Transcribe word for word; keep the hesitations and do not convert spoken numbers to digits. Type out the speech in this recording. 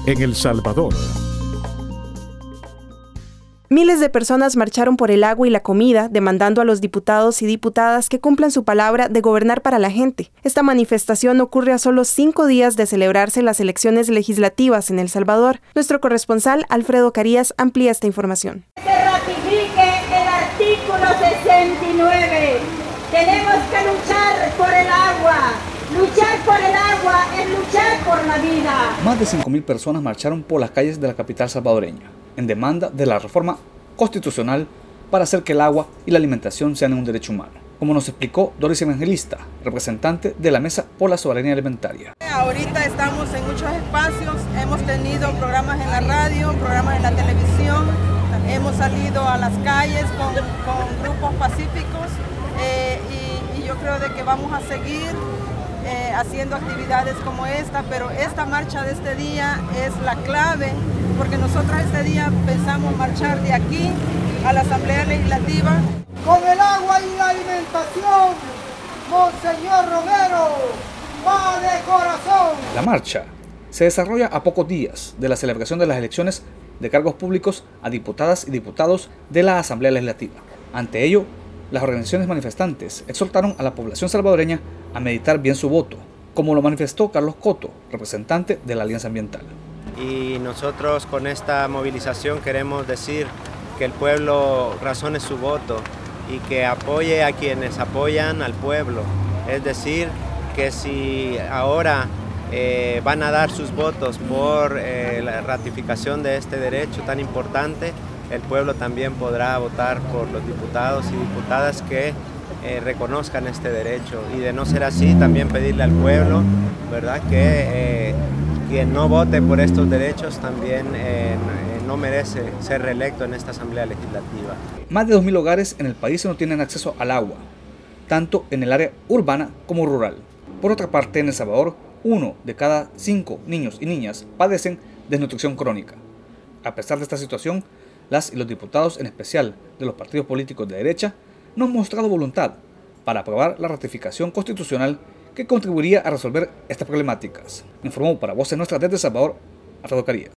en El Salvador. Miles de personas marcharon por el agua y la comida, demandando a los diputados y diputadas que cumplan su palabra de gobernar para la gente. Esta manifestación ocurre a solo cinco días de celebrarse las elecciones legislativas en El Salvador. Nuestro corresponsal, Alfredo Carías, amplía esta información. Se ratifique el artículo sesenta y nueve. Tenemos que luchar por el agua. Luchar por el agua es luchar por la vida. Más de cinco mil personas marcharon por las calles de la capital salvadoreña en demanda de la reforma constitucional para hacer que el agua y la alimentación sean un derecho humano, como nos explicó Doris Evangelista, representante de la Mesa por la Soberanía Alimentaria. Ahorita estamos en muchos espacios, hemos tenido programas en la radio, programas en la televisión, hemos salido a las calles con, con grupos pacíficos eh, y, y yo creo de que vamos a seguir Eh, haciendo actividades como esta, pero esta marcha de este día es la clave, porque nosotros este día pensamos marchar de aquí a la Asamblea Legislativa. Con el agua y la alimentación, Monseñor Romero va de corazón. La marcha se desarrolla a pocos días de la celebración de las elecciones de cargos públicos a diputadas y diputados de la Asamblea Legislativa. Ante ello, las organizaciones manifestantes exhortaron a la población salvadoreña a meditar bien su voto, como lo manifestó Carlos Coto, representante de la Alianza Ambiental. Y nosotros con esta movilización queremos decir que el pueblo razone su voto y que apoye a quienes apoyan al pueblo. Es decir, que si ahora eh, van a dar sus votos por eh, la ratificación de este derecho tan importante, el pueblo también podrá votar por los diputados y diputadas que eh, reconozcan este derecho. Y de no ser así, también pedirle al pueblo, ¿verdad?, que eh, quien no vote por estos derechos también eh, no merece ser reelecto en esta Asamblea Legislativa. Más de dos mil hogares en el país no tienen acceso al agua, tanto en el área urbana como rural. Por otra parte, en El Salvador, uno de cada cinco niños y niñas padecen desnutrición crónica. A pesar de esta situación, las y los diputados, en especial de los partidos políticos de derecha, no han mostrado voluntad para aprobar la ratificación constitucional que contribuiría a resolver estas problemáticas. Informó para Voces Nuestras desde El Salvador, Alfredo Carías.